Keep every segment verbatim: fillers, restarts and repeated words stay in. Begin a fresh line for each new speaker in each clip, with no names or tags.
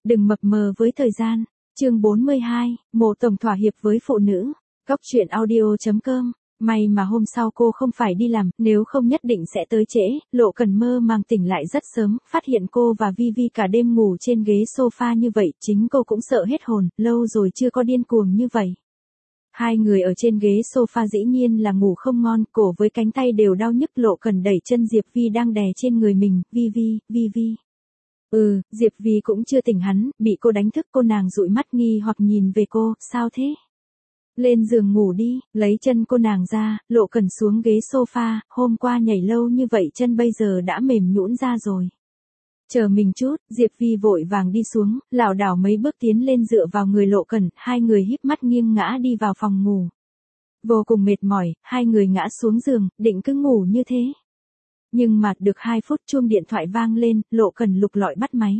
Đừng mập mờ với thời gian. Chương bốn mươi hai, Mộ tổng thỏa hiệp với phụ nữ. Góc truyện audio chấm com. May mà hôm sau cô không phải đi làm, nếu không nhất định sẽ tới trễ. Lộ Cần mơ màng tỉnh lại rất sớm, phát hiện cô và Vivi cả đêm ngủ trên ghế sofa như vậy, chính cô cũng sợ hết hồn, lâu rồi chưa có điên cuồng như vậy. Hai người ở trên ghế sofa dĩ nhiên là ngủ không ngon, cổ với cánh tay đều đau nhức. Lộ Cần đẩy chân Diệp Vi đang đè trên người mình, Vivi, Vivi. Ừ, Diệp Vi cũng chưa tỉnh hắn, bị cô đánh thức. Cô nàng dụi mắt nghi hoặc nhìn về cô, sao thế? Lên giường ngủ đi, lấy chân cô nàng ra. Lộ Cần xuống ghế sofa, hôm qua nhảy lâu như vậy chân bây giờ đã mềm nhũn ra rồi. Chờ mình chút, Diệp Vi vội vàng đi xuống, lảo đảo mấy bước tiến lên dựa vào người Lộ Cần, hai người híp mắt nghiêng ngã đi vào phòng ngủ. Vô cùng mệt mỏi, hai người ngã xuống giường, định cứ ngủ như thế. Nhưng mà được hai phút chuông điện thoại vang lên, Lộ Cần lục lọi bắt máy.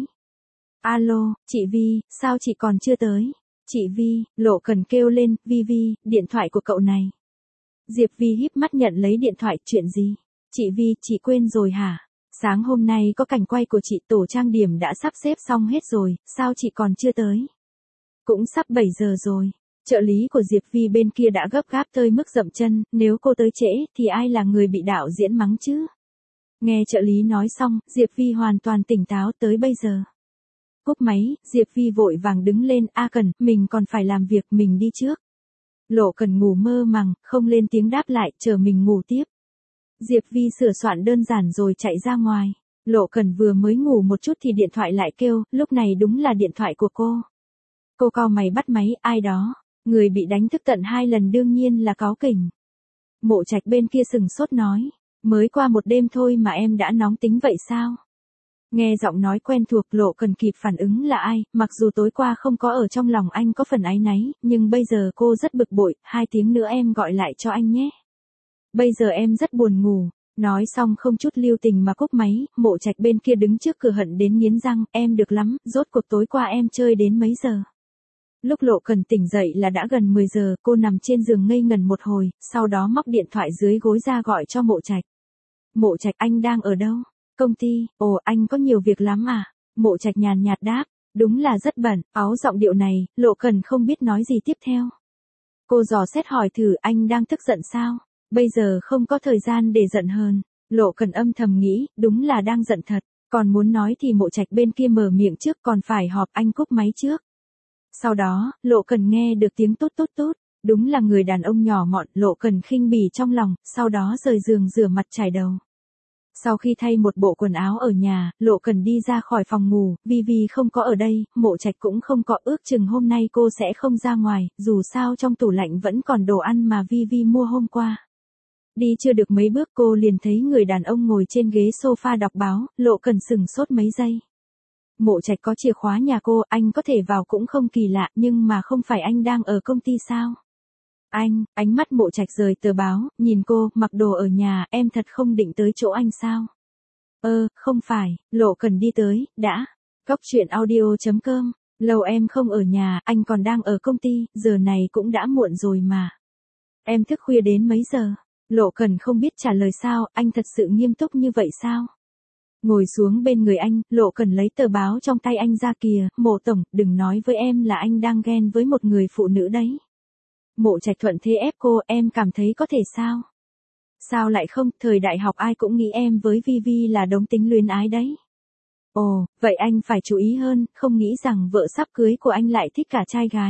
Alo, chị Vi, sao chị còn chưa tới? Chị Vi, Lộ Cần kêu lên, Vi Vi, điện thoại của cậu này. Diệp Vi híp mắt nhận lấy điện thoại, chuyện gì? Chị Vi, chị quên rồi hả? Sáng hôm nay có cảnh quay của chị, tổ trang điểm đã sắp xếp xong hết rồi, sao chị còn chưa tới? Cũng sắp bảy giờ rồi. Trợ lý của Diệp Vi bên kia đã gấp gáp tới mức dậm chân, nếu cô tới trễ thì ai là người bị đạo diễn mắng chứ? Nghe trợ lý nói xong, Diệp Vi hoàn toàn tỉnh táo. Tới bây giờ. Cúp máy, Diệp Vi vội vàng đứng lên, A Cần, mình còn phải làm việc, mình đi trước. Lộ Cần ngủ mơ màng, không lên tiếng đáp lại, chờ mình ngủ tiếp. Diệp Vi sửa soạn đơn giản rồi chạy ra ngoài. Lộ Cần vừa mới ngủ một chút thì điện thoại lại kêu, lúc này đúng là điện thoại của cô. Cô cau mày bắt máy, ai đó? Người bị đánh thức tận hai lần đương nhiên là Cáu Kỉnh. Mộ Trạch bên kia sừng sốt nói, mới qua một đêm thôi mà em đã nóng tính vậy sao? Nghe giọng nói quen thuộc, Lộ Cần kịp phản ứng là ai, mặc dù tối qua không có ở trong lòng anh có phần áy náy, nhưng bây giờ cô rất bực bội, hai tiếng nữa em gọi lại cho anh nhé. Bây giờ em rất buồn ngủ. Nói xong không chút lưu tình mà cúp máy. Mộ Trạch bên kia đứng trước cửa hận đến nghiến răng, em được lắm, rốt cuộc tối qua em chơi đến mấy giờ? Lúc Lộ Cần tỉnh dậy là đã gần mười giờ, cô nằm trên giường ngây ngẩn một hồi, sau đó móc điện thoại dưới gối ra gọi cho Mộ Trạch. Mộ Trạch, anh đang ở đâu? Công ty. Ồ, anh có nhiều việc lắm à? Mộ Trạch nhàn nhạt đáp, đúng là rất bận. Áo giọng điệu này, Lộ Cần không biết nói gì tiếp theo. Cô dò xét hỏi thử, anh đang tức giận sao? Bây giờ không có thời gian để giận hờn. Lộ Cần âm thầm nghĩ, đúng là đang giận thật. Còn muốn nói thì Mộ Trạch bên kia mở miệng trước, còn phải họp, anh cúp máy trước. Sau đó, Lộ Cần nghe được tiếng tốt tốt tốt. Đúng là người đàn ông nhỏ mọn. Lộ Cần khinh bỉ trong lòng, sau đó rời giường rửa mặt chải đầu. Sau khi thay một bộ quần áo ở nhà, Lộ Cần đi ra khỏi phòng ngủ. Vivi không có ở đây, Mộ Trạch cũng không có, ước chừng hôm nay cô sẽ không ra ngoài, dù sao trong tủ lạnh vẫn còn đồ ăn mà Vivi mua hôm qua. Đi chưa được mấy bước cô liền thấy người đàn ông ngồi trên ghế sofa đọc báo. Lộ Cần sừng sốt mấy giây. Mộ Trạch có chìa khóa nhà cô, anh có thể vào cũng không kỳ lạ, nhưng mà không phải anh đang ở công ty sao? Anh, ánh mắt Mộ Trạch rời tờ báo, nhìn cô, mặc đồ ở nhà, em thật không định tới chỗ anh sao? Ơ, không phải, Lộ Cần đi tới, đã. Góc truyện audio chấm com, lâu em không ở nhà, anh còn đang ở công ty, giờ này cũng đã muộn rồi mà. Em thức khuya đến mấy giờ? Lộ Cần không biết trả lời sao, anh thật sự nghiêm túc như vậy sao? Ngồi xuống bên người anh, Lộ Cần lấy tờ báo trong tay anh ra kìa, Mộ tổng, đừng nói với em là anh đang ghen với một người phụ nữ đấy. Mộ Trạch thuận thế ép cô, em cảm thấy có thể sao? Sao lại không, thời đại học ai cũng nghĩ em với Vivi là đống tính luyến ái đấy. Ồ, vậy anh phải chú ý hơn, không nghĩ rằng vợ sắp cưới của anh lại thích cả trai gái.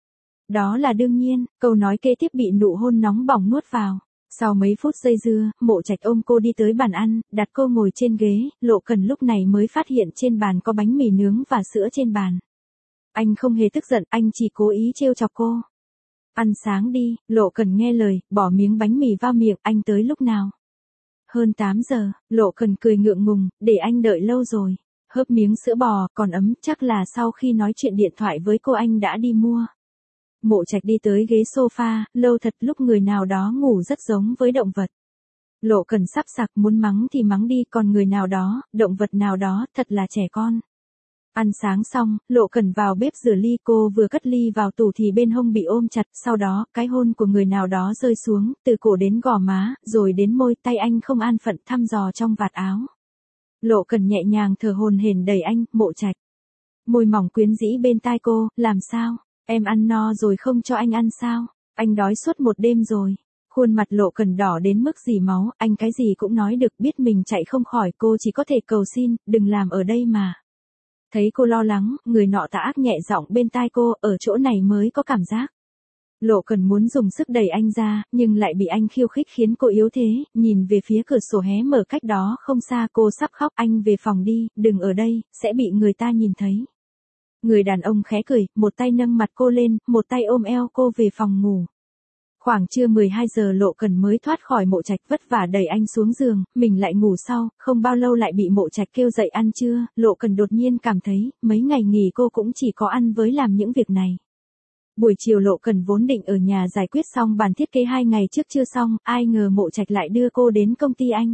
Đó là đương nhiên, câu nói kế tiếp bị nụ hôn nóng bỏng nuốt vào. Sau mấy phút dây dưa, Mộ Trạch ôm cô đi tới bàn ăn, đặt cô ngồi trên ghế. Lộ Cần lúc này mới phát hiện trên bàn có bánh mì nướng và sữa trên bàn. Anh không hề tức giận, anh chỉ cố ý trêu chọc cô. Ăn sáng đi. Lộ Cần nghe lời, bỏ miếng bánh mì vào miệng. Anh tới lúc nào? Hơn tám giờ. Lộ Cần cười ngượng ngùng, để anh đợi lâu rồi. Hớp miếng sữa bò, còn ấm, chắc là sau khi nói chuyện điện thoại với cô anh đã đi mua. Mộ Trạch đi tới ghế sofa, lâu thật, lúc người nào đó ngủ rất giống với động vật. Lộ Cần sắp sặc, muốn mắng thì mắng đi, còn người nào đó, động vật nào đó, thật là trẻ con. Ăn sáng xong, Lộ Cần vào bếp rửa ly, cô vừa cất ly vào tủ thì bên hông bị ôm chặt, sau đó, cái hôn của người nào đó rơi xuống, từ cổ đến gò má, rồi đến môi, tay anh không an phận thăm dò trong vạt áo. Lộ Cần nhẹ nhàng thở hổn hển đẩy anh, Mộ Trạch. Môi mỏng quyến rĩ bên tai cô, làm sao? Em ăn no rồi không cho anh ăn sao? Anh đói suốt một đêm rồi. Khuôn mặt Lộ Cần đỏ đến mức dì máu, anh cái gì cũng nói được, biết mình chạy không khỏi, cô chỉ có thể cầu xin, đừng làm ở đây mà. Thấy cô lo lắng, người nọ tà ác nhẹ giọng bên tai cô, ở chỗ này mới có cảm giác. Lộ Cần muốn dùng sức đẩy anh ra, nhưng lại bị anh khiêu khích khiến cô yếu thế, nhìn về phía cửa sổ hé mở cách đó không xa, cô sắp khóc, anh về phòng đi, đừng ở đây, sẽ bị người ta nhìn thấy. Người đàn ông khẽ cười, một tay nâng mặt cô lên, một tay ôm eo cô về phòng ngủ. Khoảng trưa mười hai giờ Lộ Cần mới thoát khỏi Mộ Trạch, vất vả đẩy anh xuống giường, mình lại ngủ sau, không bao lâu lại bị Mộ Trạch kêu dậy ăn trưa, Lộ Cần đột nhiên cảm thấy, mấy ngày nghỉ cô cũng chỉ có ăn với làm những việc này. Buổi chiều Lộ Cần vốn định ở nhà giải quyết xong bản thiết kế hai ngày trước chưa xong, ai ngờ Mộ Trạch lại đưa cô đến công ty anh.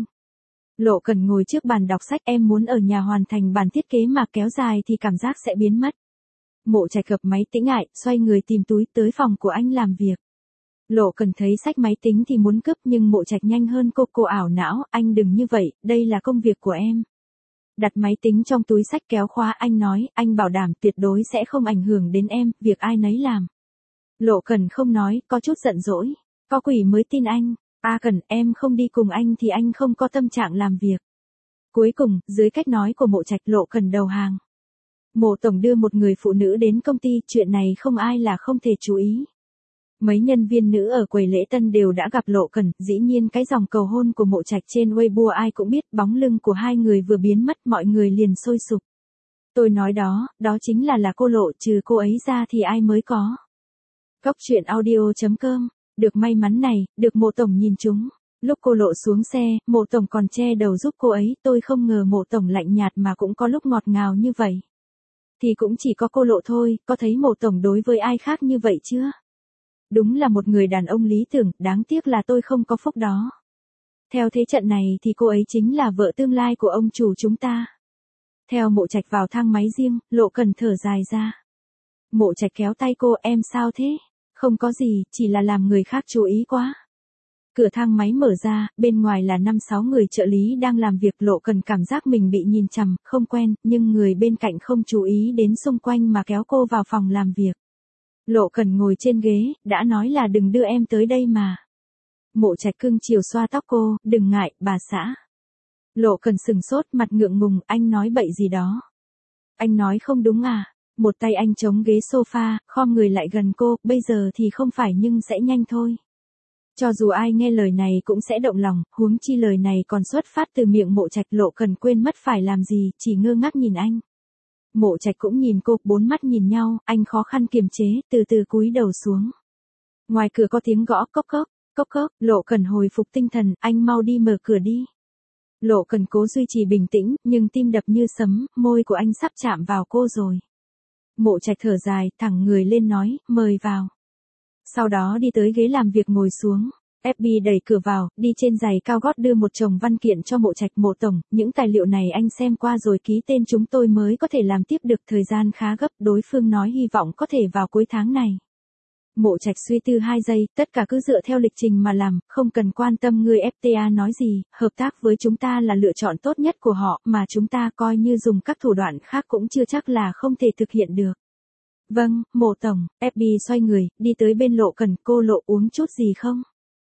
Lộ Cần ngồi trước bàn đọc sách, em muốn ở nhà hoàn thành bản thiết kế mà kéo dài thì cảm giác sẽ biến mất. Mộ Trạch gập máy tính lại, xoay người tìm túi tới phòng của anh làm việc. Lộ Cần thấy sách máy tính thì muốn cướp nhưng Mộ Trạch nhanh hơn cô, cô ảo não, anh đừng như vậy, đây là công việc của em. Đặt máy tính trong túi sách kéo khóa, anh nói, anh bảo đảm tuyệt đối sẽ không ảnh hưởng đến em, việc ai nấy làm. Lộ Cần không nói, có chút giận dỗi, có quỷ mới tin anh, a Cần, em không đi cùng anh thì anh không có tâm trạng làm việc. Cuối cùng, dưới cách nói của Mộ Trạch, Lộ Cần đầu hàng. Mộ tổng đưa một người phụ nữ đến công ty, chuyện này không ai là không thể chú ý. Mấy nhân viên nữ ở quầy lễ tân đều đã gặp Lộ Cần, dĩ nhiên cái dòng cầu hôn của Mộ Trạch trên Weibo ai cũng biết, bóng lưng của hai người vừa biến mất mọi người liền sôi sục. Tôi nói đó, đó chính là là cô Lộ, trừ cô ấy ra thì ai mới có. Cốc truyện audio chấm com, được may mắn này, được Mộ tổng nhìn chúng. Lúc cô Lộ xuống xe, Mộ tổng còn che đầu giúp cô ấy, tôi không ngờ Mộ tổng lạnh nhạt mà cũng có lúc ngọt ngào như vậy. Thì cũng chỉ có cô Lộ thôi, có thấy Mộ tổng đối với ai khác như vậy chưa? Đúng là một người đàn ông lý tưởng, đáng tiếc là tôi không có phúc đó. Theo thế trận này thì cô ấy chính là vợ tương lai của ông chủ chúng ta. Theo Mộ Trạch vào thang máy riêng, Lộ Cần thở dài ra. Mộ Trạch kéo tay cô, em sao thế? Không có gì, chỉ là làm người khác chú ý quá. Cửa thang máy mở ra, bên ngoài là năm sáu người trợ lý đang làm việc. Lộ Cần cảm giác mình bị nhìn chằm, không quen, nhưng người bên cạnh không chú ý đến xung quanh mà kéo cô vào phòng làm việc. Lộ Cần ngồi trên ghế, đã nói là đừng đưa em tới đây mà. Mộ Trạch cưng chiều xoa tóc cô, đừng ngại, bà xã. Lộ Cần sừng sốt, mặt ngượng ngùng, anh nói bậy gì đó. Anh nói không đúng à? Một tay anh chống ghế sofa, khom người lại gần cô, bây giờ thì không phải nhưng sẽ nhanh thôi. Cho dù ai nghe lời này cũng sẽ động lòng, huống chi lời này còn xuất phát từ miệng Mộ Trạch. Lộ Cần quên mất phải làm gì, chỉ ngơ ngác nhìn anh. Mộ Trạch cũng nhìn cô, bốn mắt nhìn nhau, anh khó khăn kiềm chế, từ từ cúi đầu xuống. Ngoài cửa có tiếng gõ cốc cốc, cốc cốc, Lộ Cần hồi phục tinh thần, anh mau đi mở cửa đi. Lộ Cần cố duy trì bình tĩnh, nhưng tim đập như sấm, môi của anh sắp chạm vào cô rồi. Mộ Trạch thở dài, thẳng người lên nói, mời vào. Sau đó đi tới ghế làm việc ngồi xuống. ép bê đẩy cửa vào, đi trên giày cao gót đưa một chồng văn kiện cho Mộ Trạch. Mộ tổng, những tài liệu này anh xem qua rồi, ký tên chúng tôi mới có thể làm tiếp được, thời gian khá gấp, đối phương nói hy vọng có thể vào cuối tháng này. Mộ Trạch suy tư hai giây, tất cả cứ dựa theo lịch trình mà làm, không cần quan tâm người ép tê a nói gì, hợp tác với chúng ta là lựa chọn tốt nhất của họ, mà chúng ta coi như dùng các thủ đoạn khác cũng chưa chắc là không thể thực hiện được. Vâng, Mộ tổng, ép bê xoay người, đi tới bên Lộ Cần, cô Lộ uống chút gì không?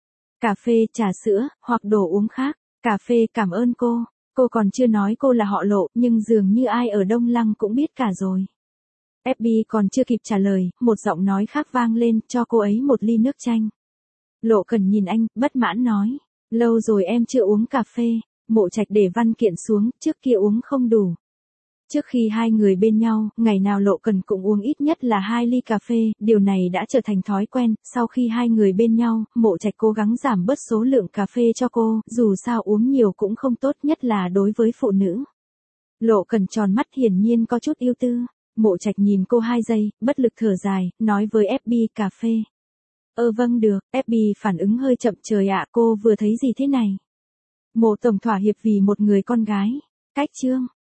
Cà phê, trà sữa, hoặc đồ uống khác. Cà phê, cảm ơn cô. Cô còn chưa nói cô là họ Lộ, nhưng dường như ai ở Đông Lăng cũng biết cả rồi. ép bê còn chưa kịp trả lời, một giọng nói khác vang lên, cho cô ấy một ly nước chanh. Lộ Cần nhìn anh, bất mãn nói. Lâu rồi em chưa uống cà phê. Mộ Trạch để văn kiện xuống, trước kia uống không đủ. Trước khi hai người bên nhau, ngày nào Lộ Cần cũng uống ít nhất là hai ly cà phê, điều này đã trở thành thói quen. Sau khi hai người bên nhau, Mộ Trạch cố gắng giảm bớt số lượng cà phê cho cô, dù sao uống nhiều cũng không tốt, nhất là đối với phụ nữ. Lộ Cần tròn mắt, hiển nhiên có chút ưu tư. Mộ Trạch nhìn cô hai giây, bất lực thở dài, nói với ép bê, cà phê. Ơ vâng được, ép bê phản ứng hơi chậm, trời ạ, cô vừa thấy gì thế này? Mộ tổng thỏa hiệp vì một người con gái. Cách chương.